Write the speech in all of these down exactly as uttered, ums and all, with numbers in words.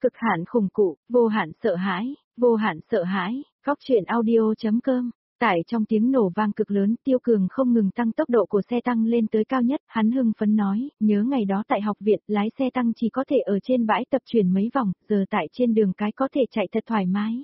Cực hạn khủng cụ, vô hạn sợ hãi, vô hạn sợ hãi, góc truyện audio.com. Tại trong tiếng nổ vang cực lớn, Tiêu Cường không ngừng tăng tốc độ của xe tăng lên tới cao nhất, hắn hưng phấn nói, nhớ ngày đó tại học viện, lái xe tăng chỉ có thể ở trên bãi tập chuyển mấy vòng, giờ tại trên đường cái có thể chạy thật thoải mái.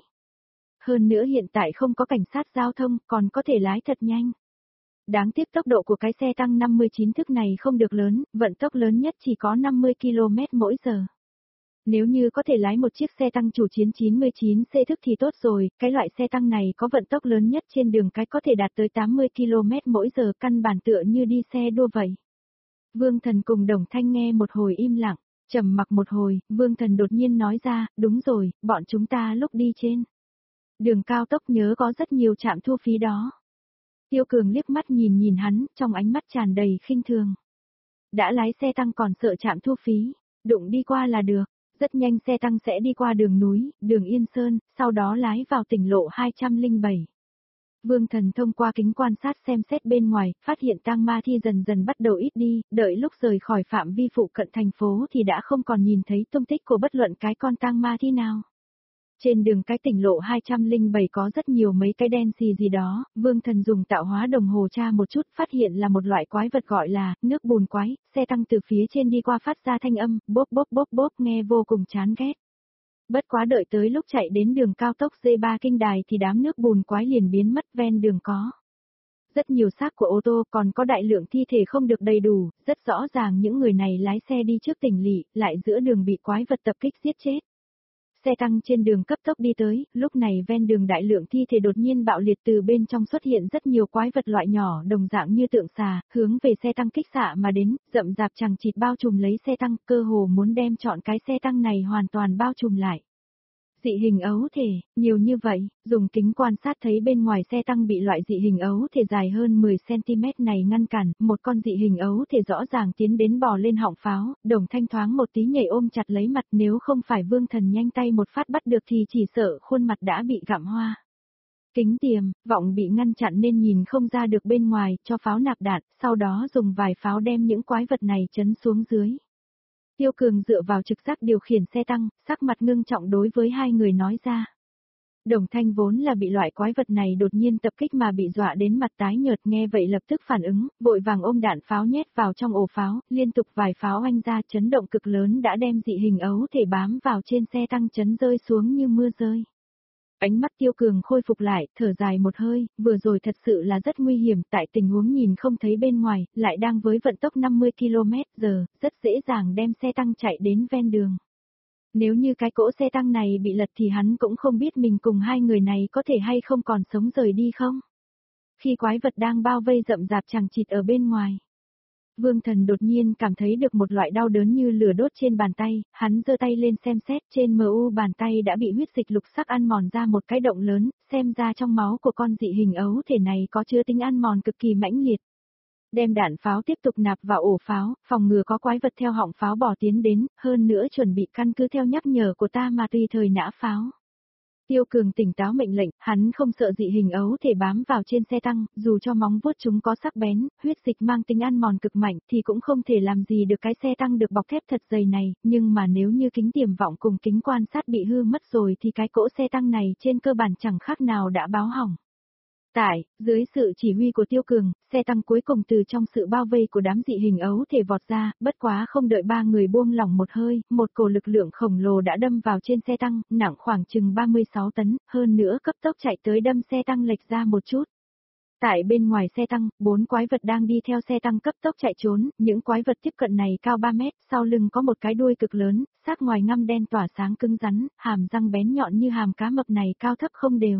Hơn nữa hiện tại không có cảnh sát giao thông, còn có thể lái thật nhanh. Đáng tiếc tốc độ của cái xe tăng năm mươi chín thước này không được lớn, vận tốc lớn nhất chỉ có năm mươi ki lô mét mỗi giờ. Nếu như có thể lái một chiếc xe tăng chủ chiến chín mươi chín C thức thì tốt rồi, cái loại xe tăng này có vận tốc lớn nhất trên đường cái có thể đạt tới tám mươi ki lô mét mỗi giờ, căn bản tựa như đi xe đua vậy. Vương Thần cùng Đồng Thanh nghe một hồi im lặng, trầm mặc một hồi, Vương Thần đột nhiên nói ra, đúng rồi, bọn chúng ta lúc đi trên đường cao tốc nhớ có rất nhiều trạm thu phí đó. Tiêu Cường liếc mắt nhìn nhìn hắn, trong ánh mắt tràn đầy khinh thường. Đã lái xe tăng còn sợ trạm thu phí, đụng đi qua là được. Rất nhanh xe tăng sẽ đi qua đường núi, đường Yên Sơn, sau đó lái vào tỉnh lộ hai không bảy. Vương Thần thông qua kính quan sát xem xét bên ngoài, phát hiện tang ma thi dần dần bắt đầu ít đi, đợi lúc rời khỏi phạm vi phụ cận thành phố thì đã không còn nhìn thấy tung tích của bất luận cái con tang ma thi nào. Trên đường cái tỉnh lộ hai không bảy có rất nhiều mấy cái đen xì gì đó, Vương Thần dùng tạo hóa đồng hồ tra một chút, phát hiện là một loại quái vật gọi là nước bùn quái, xe tăng từ phía trên đi qua phát ra thanh âm, bốp bốp bốp bốp nghe vô cùng chán ghét. Bất quá đợi tới lúc chạy đến đường cao tốc D ba Kinh Đài thì đám nước bùn quái liền biến mất ven đường có. Rất nhiều xác của ô tô, còn có đại lượng thi thể không được đầy đủ, rất rõ ràng những người này lái xe đi trước tỉnh lỵ, lại giữa đường bị quái vật tập kích giết chết. Xe tăng trên đường cấp tốc đi tới, lúc này ven đường đại lượng thi thể đột nhiên bạo liệt, từ bên trong xuất hiện rất nhiều quái vật loại nhỏ đồng dạng như tượng xà, hướng về xe tăng kích xạ mà đến, rậm rạp chằng chịt bao trùm lấy xe tăng, cơ hồ muốn đem chọn cái xe tăng này hoàn toàn bao trùm lại. Dị hình ấu thể, nhiều như vậy, dùng kính quan sát thấy bên ngoài xe tăng bị loại dị hình ấu thể dài hơn mười xăng ti mét này ngăn cản, một con dị hình ấu thể rõ ràng tiến đến bò lên họng pháo, Đồng Thanh thoáng một tí nhảy ôm chặt lấy mặt, nếu không phải Vương Thần nhanh tay một phát bắt được thì chỉ sợ khuôn mặt đã bị gặm hoa. Kính tiềm, vọng bị ngăn chặn nên nhìn không ra được bên ngoài, cho pháo nạp đạn, sau đó dùng vài pháo đem những quái vật này chấn xuống dưới. Tiêu Cường dựa vào trực giác điều khiển xe tăng, sắc mặt ngưng trọng đối với hai người nói ra. Đồng Thanh vốn là bị loại quái vật này đột nhiên tập kích mà bị dọa đến mặt tái nhợt, nghe vậy lập tức phản ứng, vội vàng ôm đạn pháo nhét vào trong ổ pháo, liên tục vài pháo oanh ra, chấn động cực lớn đã đem dị hình ấu thể bám vào trên xe tăng chấn rơi xuống như mưa rơi. Ánh mắt Tiêu Cường khôi phục lại, thở dài một hơi, vừa rồi thật sự là rất nguy hiểm, tại tình huống nhìn không thấy bên ngoài, lại đang với vận tốc năm mươi ki lô mét giờ, rất dễ dàng đem xe tăng chạy đến ven đường. Nếu như cái cỗ xe tăng này bị lật thì hắn cũng không biết mình cùng hai người này có thể hay không còn sống rời đi không. Khi quái vật đang bao vây rậm rạp chằng chịt ở bên ngoài, Vương Thần đột nhiên cảm thấy được một loại đau đớn như lửa đốt trên bàn tay, hắn giơ tay lên xem xét, trên mờ u bàn tay đã bị huyết dịch lục sắc ăn mòn ra một cái động lớn, xem ra trong máu của con dị hình ấu thể này có chứa tính ăn mòn cực kỳ mãnh liệt. Đem đạn pháo tiếp tục nạp vào ổ pháo, phòng ngừa có quái vật theo họng pháo bò tiến đến, hơn nữa chuẩn bị căn cứ theo nhắc nhở của ta mà tùy thời nã pháo. Tiêu Cường tỉnh táo mệnh lệnh, hắn không sợ dị hình ấu thể bám vào trên xe tăng, dù cho móng vuốt chúng có sắc bén, huyết dịch mang tính ăn mòn cực mạnh thì cũng không thể làm gì được cái xe tăng được bọc thép thật dày này, nhưng mà nếu như kính tiềm vọng cùng kính quan sát bị hư mất rồi thì cái cỗ xe tăng này trên cơ bản chẳng khác nào đã báo hỏng. Tại, dưới sự chỉ huy của Tiêu Cường, xe tăng cuối cùng từ trong sự bao vây của đám dị hình ấu thể vọt ra, bất quá không đợi ba người buông lỏng một hơi, một cổ lực lượng khổng lồ đã đâm vào trên xe tăng, nặng khoảng chừng ba mươi sáu tấn, hơn nữa cấp tốc chạy tới đâm xe tăng lệch ra một chút. Tại bên ngoài xe tăng, bốn quái vật đang đi theo xe tăng cấp tốc chạy trốn, những quái vật tiếp cận này cao ba mét, sau lưng có một cái đuôi cực lớn, xác ngoài ngăm đen tỏa sáng cứng rắn, hàm răng bén nhọn như hàm cá mập này cao thấp không đều.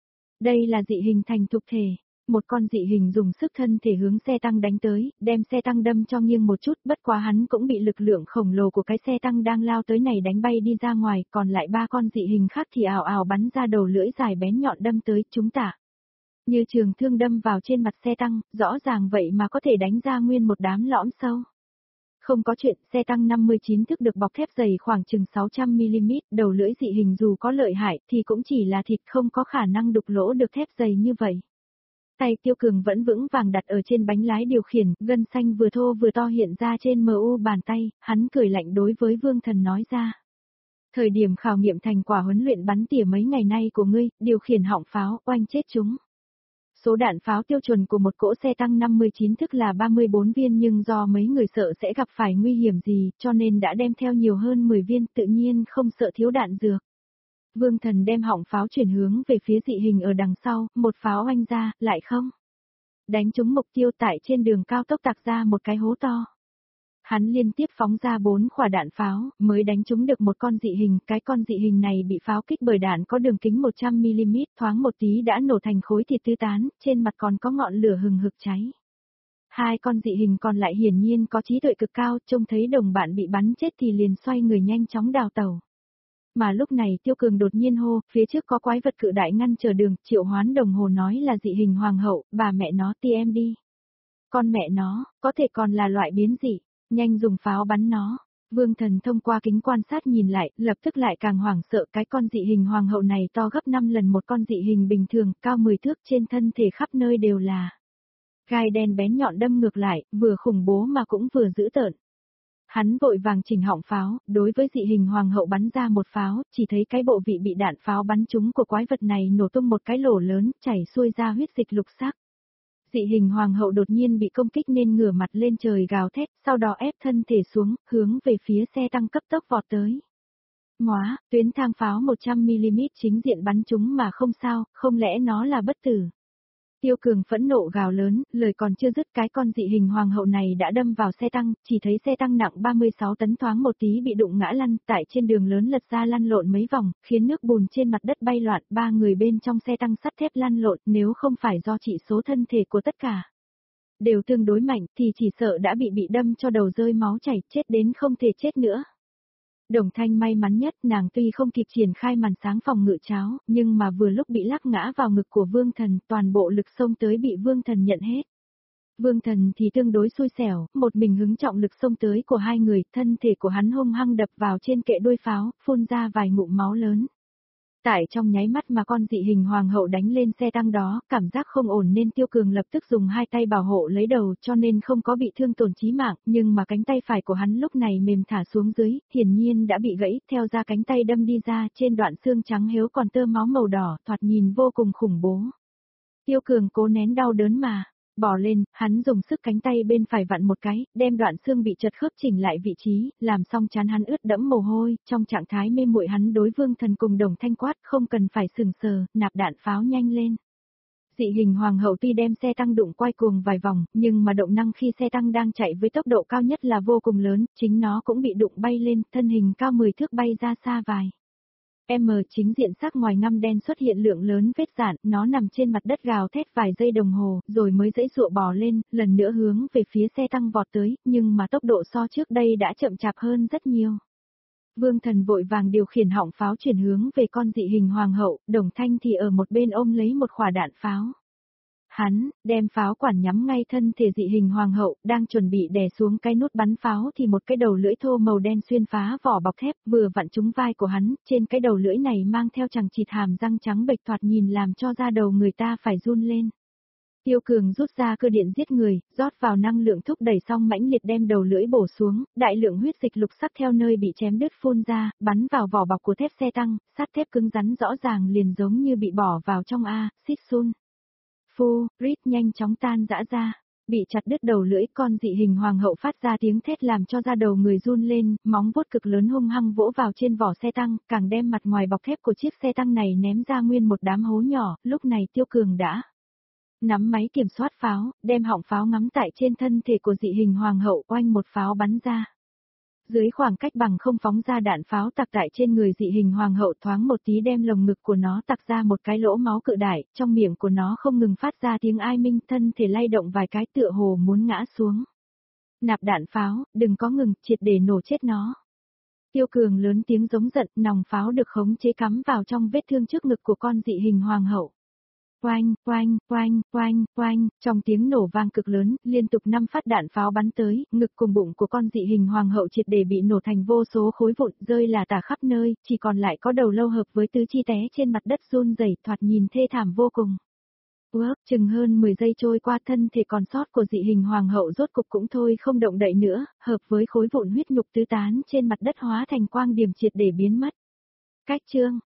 Đây là dị hình thành thục thể, một con dị hình dùng sức thân thể hướng xe tăng đánh tới, đem xe tăng đâm cho nghiêng một chút, bất quá hắn cũng bị lực lượng khổng lồ của cái xe tăng đang lao tới này đánh bay đi ra ngoài, còn lại ba con dị hình khác thì ào ào bắn ra đầu lưỡi dài bén nhọn đâm tới chúng ta. Như trường thương đâm vào trên mặt xe tăng, rõ ràng vậy mà có thể đánh ra nguyên một đám lõm sâu. Không có chuyện, xe tăng năm mươi chín thước được bọc thép dày khoảng chừng sáu trăm mi li mét, đầu lưỡi dị hình dù có lợi hại thì cũng chỉ là thịt, không có khả năng đục lỗ được thép dày như vậy. Tay Tiêu Cường vẫn vững vàng đặt ở trên bánh lái điều khiển, gân xanh vừa thô vừa to hiện ra trên mờ u bàn tay, hắn cười lạnh đối với Vương Thần nói ra. Thời điểm khảo nghiệm thành quả huấn luyện bắn tỉa mấy ngày nay của ngươi, điều khiển họng pháo, oanh chết chúng. Số đạn pháo tiêu chuẩn của một cỗ xe tăng năm mươi chín thức là ba mươi bốn viên nhưng do mấy người sợ sẽ gặp phải nguy hiểm gì cho nên đã đem theo nhiều hơn mười viên tự nhiên không sợ thiếu đạn dược. Vương Thần đem họng pháo chuyển hướng về phía dị hình ở đằng sau, một pháo oanh ra, lại không. Đánh trúng mục tiêu tại trên đường cao tốc tạc ra một cái hố to. Hắn liên tiếp phóng ra bốn quả đạn pháo, mới đánh trúng được một con dị hình, cái con dị hình này bị pháo kích bởi đạn có đường kính một trăm mi li mét, thoáng một tí đã nổ thành khối thịt tứ tán, trên mặt còn có ngọn lửa hừng hực cháy. Hai con dị hình còn lại hiển nhiên có trí tuệ cực cao, trông thấy đồng bạn bị bắn chết thì liền xoay người nhanh chóng đào tẩu. Mà lúc này Tiêu Cường đột nhiên hô, phía trước có quái vật cự đại ngăn chờ đường, Triệu Hoán đồng hồ nói là dị hình hoàng hậu, bà mẹ nó ti em đi. Con mẹ nó, có thể còn là loại biến dị. Nhanh dùng pháo bắn nó. Vương Thần thông qua kính quan sát nhìn lại, lập tức lại càng hoảng sợ cái con dị hình hoàng hậu này to gấp năm lần một con dị hình bình thường, cao mười thước trên thân thể khắp nơi đều là. Gai đen bén nhọn đâm ngược lại, vừa khủng bố mà cũng vừa dữ tợn. Hắn vội vàng chỉnh họng pháo, đối với dị hình hoàng hậu bắn ra một pháo, chỉ thấy cái bộ vị bị đạn pháo bắn trúng của quái vật này nổ tung một cái lỗ lớn, chảy xuôi ra huyết dịch lục sắc. Dị hình hoàng hậu đột nhiên bị công kích nên ngửa mặt lên trời gào thét, sau đó ép thân thể xuống, hướng về phía xe tăng cấp tốc vọt tới. Móa, tuyến thang pháo một trăm mi li mét chính diện bắn chúng mà không sao, không lẽ nó là bất tử. Tiêu Cường phẫn nộ gào lớn, lời còn chưa dứt cái con dị hình hoàng hậu này đã đâm vào xe tăng, chỉ thấy xe tăng nặng ba mươi sáu tấn thoáng một tí bị đụng ngã lăn, tại trên đường lớn lật ra lăn lộn mấy vòng, khiến nước bùn trên mặt đất bay loạn, ba người bên trong xe tăng sắt thép lăn lộn, nếu không phải do chỉ số thân thể của tất cả đều tương đối mạnh thì chỉ sợ đã bị bị đâm cho đầu rơi máu chảy, chết đến không thể chết nữa. Đồng Thanh may mắn nhất, nàng tuy không kịp triển khai màn sáng phòng ngự cháo, nhưng mà vừa lúc bị lắc ngã vào ngực của Vương Thần, toàn bộ lực xông tới bị Vương Thần nhận hết. Vương Thần thì tương đối xui xẻo, một mình hứng trọng lực xông tới của hai người, thân thể của hắn hung hăng đập vào trên kệ đuôi pháo, phun ra vài ngụm máu lớn. Tại trong nháy mắt mà con dị hình hoàng hậu đánh lên xe tăng đó, cảm giác không ổn nên Tiêu Cường lập tức dùng hai tay bảo hộ lấy đầu cho nên không có bị thương tổn chí mạng, nhưng mà cánh tay phải của hắn lúc này mềm thả xuống dưới, hiển nhiên đã bị gãy, theo ra cánh tay đâm đi ra trên đoạn xương trắng héo còn tơ máu màu đỏ, thoạt nhìn vô cùng khủng bố. Tiêu Cường cố nén đau đớn mà. Bỏ lên, hắn dùng sức cánh tay bên phải vặn một cái, đem đoạn xương bị chật khớp chỉnh lại vị trí, làm xong chán hắn ướt đẫm mồ hôi, trong trạng thái mê muội hắn đối Vương Thần cùng Đồng Thanh quát, không cần phải sừng sờ, nạp đạn pháo nhanh lên. Dị hình hoàng hậu tuy đem xe tăng đụng quay cuồng vài vòng, nhưng mà động năng khi xe tăng đang chạy với tốc độ cao nhất là vô cùng lớn, chính nó cũng bị đụng bay lên, thân hình cao mười thước bay ra xa vài. M chính diện sắc ngoài ngăm đen xuất hiện lượng lớn vết rạn, nó nằm trên mặt đất gào thét vài giây đồng hồ, rồi mới dãy dụa bò lên, lần nữa hướng về phía xe tăng vọt tới, nhưng mà tốc độ so trước đây đã chậm chạp hơn rất nhiều. Vương Thần vội vàng điều khiển họng pháo chuyển hướng về con dị hình hoàng hậu, Đồng Thanh thì ở một bên ôm lấy một quả đạn pháo. Hắn, đem pháo quản nhắm ngay thân thể dị hình hoàng hậu, đang chuẩn bị đè xuống cái nút bắn pháo thì một cái đầu lưỡi thô màu đen xuyên phá vỏ bọc thép vừa vặn trúng vai của hắn, trên cái đầu lưỡi này mang theo chằng chịt hàm răng trắng bệch thoạt nhìn làm cho da đầu người ta phải run lên. Tiêu Cường rút ra cơ điện giết người, rót vào năng lượng thúc đẩy xong mãnh liệt đem đầu lưỡi bổ xuống, đại lượng huyết dịch lục sắc theo nơi bị chém đứt phun ra, bắn vào vỏ bọc của thép xe tăng, sắt thép cứng rắn rõ ràng liền giống như bị bỏ vào trong a, xít sun. Phu, rít nhanh chóng tan rã ra, bị chặt đứt đầu lưỡi con dị hình hoàng hậu phát ra tiếng thét làm cho da đầu người run lên, móng vuốt cực lớn hung hăng vỗ vào trên vỏ xe tăng, càng đem mặt ngoài bọc thép của chiếc xe tăng này ném ra nguyên một đám hố nhỏ, lúc này Tiêu Cường đã nắm máy kiểm soát pháo, đem họng pháo ngắm tại trên thân thể của dị hình hoàng hậu oanh một pháo bắn ra. Dưới khoảng cách bằng không phóng ra đạn pháo tạc tại trên người dị hình hoàng hậu thoáng một tí đem lồng ngực của nó tạc ra một cái lỗ máu cự đại, trong miệng của nó không ngừng phát ra tiếng ai minh, thân thể lay động vài cái tựa hồ muốn ngã xuống. Nạp đạn pháo, đừng có ngừng, triệt để nổ chết nó. Tiêu Cường lớn tiếng giống giận, nòng pháo được khống chế cắm vào trong vết thương trước ngực của con dị hình hoàng hậu. Oanh, oanh, oanh, oanh, oanh, trong tiếng nổ vang cực lớn, liên tục năm phát đạn pháo bắn tới, ngực cùng bụng của con dị hình hoàng hậu triệt để bị nổ thành vô số khối vụn, rơi là tả khắp nơi, chỉ còn lại có đầu lâu hợp với tứ chi té trên mặt đất run rẩy, thoạt nhìn thê thảm vô cùng. Ủa, chừng hơn mười giây trôi qua thân thể còn sót của dị hình hoàng hậu rốt cục cũng thôi không động đậy nữa, hợp với khối vụn huyết nhục tứ tán trên mặt đất hóa thành quang điểm triệt để biến mất. Cách chương